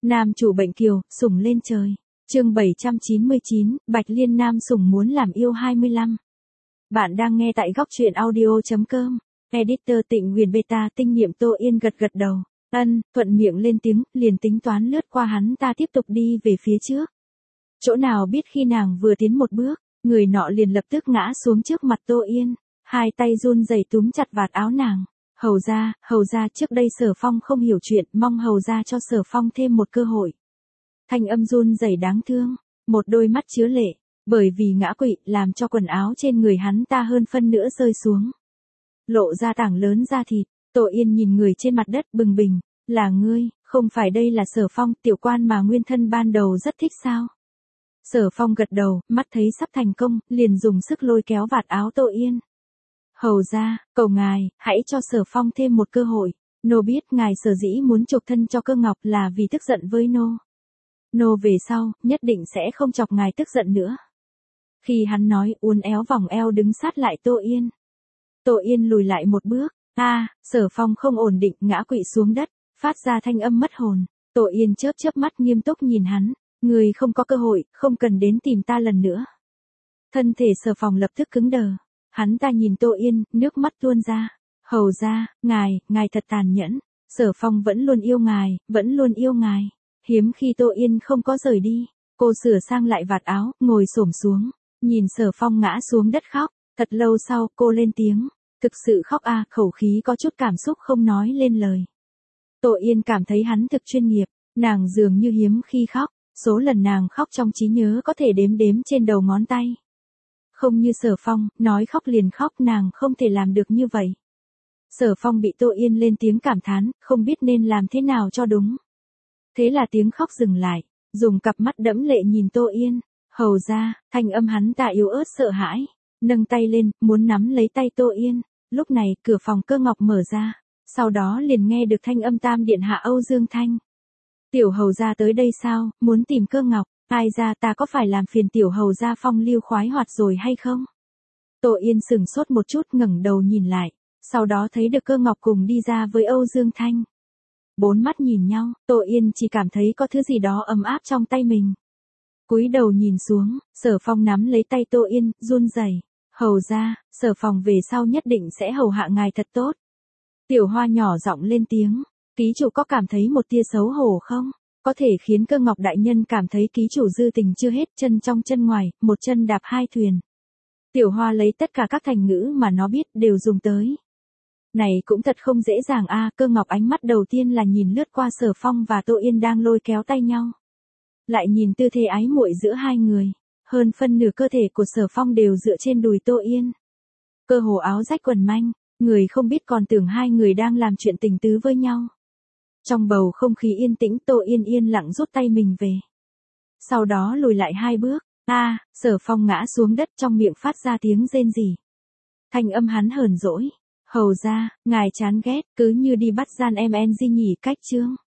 Nam chủ bệnh kiều, sủng lên trời. Chương 799, Bạch Liên nam sủng muốn làm yêu 25. Bạn đang nghe tại góc truyện audio.com. Editor Tịnh Huyền Beta tinh nhiệm Tô Yên gật gật đầu. Thuận miệng lên tiếng, liền tính toán lướt qua hắn ta tiếp tục đi về phía trước. Chỗ nào biết khi nàng vừa tiến một bước, người nọ liền lập tức ngã xuống trước mặt Tô Yên, hai tay run rẩy túm chặt vạt áo nàng. Hầu ra trước đây Sở Phong không hiểu chuyện, mong hầu ra cho Sở Phong thêm một cơ hội. Thanh âm run rẩy đáng thương, một đôi mắt chứa lệ, bởi vì ngã quỵ làm cho quần áo trên người hắn ta hơn phân nữa rơi xuống. Lộ ra tảng lớn da thịt, Tô Yên nhìn người trên mặt đất bừng bừng, là ngươi, không phải đây là Sở Phong tiểu quan mà nguyên thân ban đầu rất thích sao? Sở Phong gật đầu, mắt thấy sắp thành công, liền dùng sức lôi kéo vạt áo Tô Yên. Hầu ra, cầu ngài, hãy cho Sở Phong thêm một cơ hội. Nô biết ngài sở dĩ muốn chuộc thân cho Cơ Ngọc là vì tức giận với nô. Nô về sau, nhất định sẽ không chọc ngài tức giận nữa. Khi hắn nói, uốn éo vòng eo đứng sát lại Tô Yên. Tô Yên lùi lại một bước, Sở Phong không ổn định ngã quỵ xuống đất, phát ra thanh âm mất hồn. Tô Yên chớp mắt nghiêm túc nhìn hắn, người không có cơ hội, không cần đến tìm ta lần nữa. Thân thể Sở Phong lập tức cứng đờ. Hắn ta nhìn Tô Yên, nước mắt tuôn ra. Hầu ra, ngài thật tàn nhẫn. Sở Phong vẫn luôn yêu ngài. Hiếm khi Tô Yên không có rời đi. Cô sửa sang lại vạt áo, ngồi xổm xuống. Nhìn Sở Phong ngã xuống đất khóc. Thật lâu sau, cô lên tiếng. Thực sự khóc khẩu khí có chút cảm xúc không nói lên lời. Tô Yên cảm thấy hắn thực chuyên nghiệp. Nàng dường như hiếm khi khóc. Số lần nàng khóc trong trí nhớ có thể đếm trên đầu ngón tay. Không như Sở Phong, nói khóc liền khóc, nàng không thể làm được như vậy. Sở Phong bị Tô Yên lên tiếng cảm thán, không biết nên làm thế nào cho đúng. Thế là tiếng khóc dừng lại, dùng cặp mắt đẫm lệ nhìn Tô Yên. Hầu ra, thanh âm hắn ta yếu ớt sợ hãi, nâng tay lên, muốn nắm lấy tay Tô Yên. Lúc này, cửa phòng Cơ Ngọc mở ra, sau đó liền nghe được thanh âm Tam Điện Hạ Âu Dương Thanh. Tiểu hầu ra tới đây sao, muốn tìm Cơ Ngọc. Ai ra, ta có phải làm phiền tiểu hầu ra phong lưu khoái hoạt rồi hay không? Tô Yên sửng sốt một chút, ngẩng đầu nhìn lại, sau đó thấy được Cơ Ngọc cùng đi ra với Âu Dương Thanh. Bốn mắt nhìn nhau, Tô Yên chỉ cảm thấy có thứ gì đó ấm áp trong tay mình. Cúi đầu nhìn xuống, Sở Phong nắm lấy tay Tô Yên, run rẩy. Hầu ra, Sở Phong về sau nhất định sẽ hầu hạ ngài thật tốt. Tiểu Hoa nhỏ giọng lên tiếng, ký chủ có cảm thấy một tia xấu hổ không? Có thể khiến Cơ Ngọc đại nhân cảm thấy ký chủ dư tình chưa hết, chân trong chân ngoài, một chân đạp hai thuyền. Tiểu Hoa lấy tất cả các thành ngữ mà nó biết đều dùng tới. Này cũng thật không dễ dàng Cơ Ngọc ánh mắt đầu tiên là nhìn lướt qua Sở Phong và Tô Yên đang lôi kéo tay nhau. Lại nhìn tư thế ái muội giữa hai người, hơn phân nửa cơ thể của Sở Phong đều dựa trên đùi Tô Yên. Cơ hồ áo rách quần manh, người không biết còn tưởng hai người đang làm chuyện tình tứ với nhau. Trong bầu không khí yên tĩnh, Tô Yên yên lặng rút tay mình về. Sau đó lùi lại hai bước. Sở Phong ngã xuống đất, trong miệng phát ra tiếng rên rỉ. Thanh âm hắn hờn dỗi. Hầu ra, ngài chán ghét, cứ như đi bắt gian em NG nhỉ cách chương.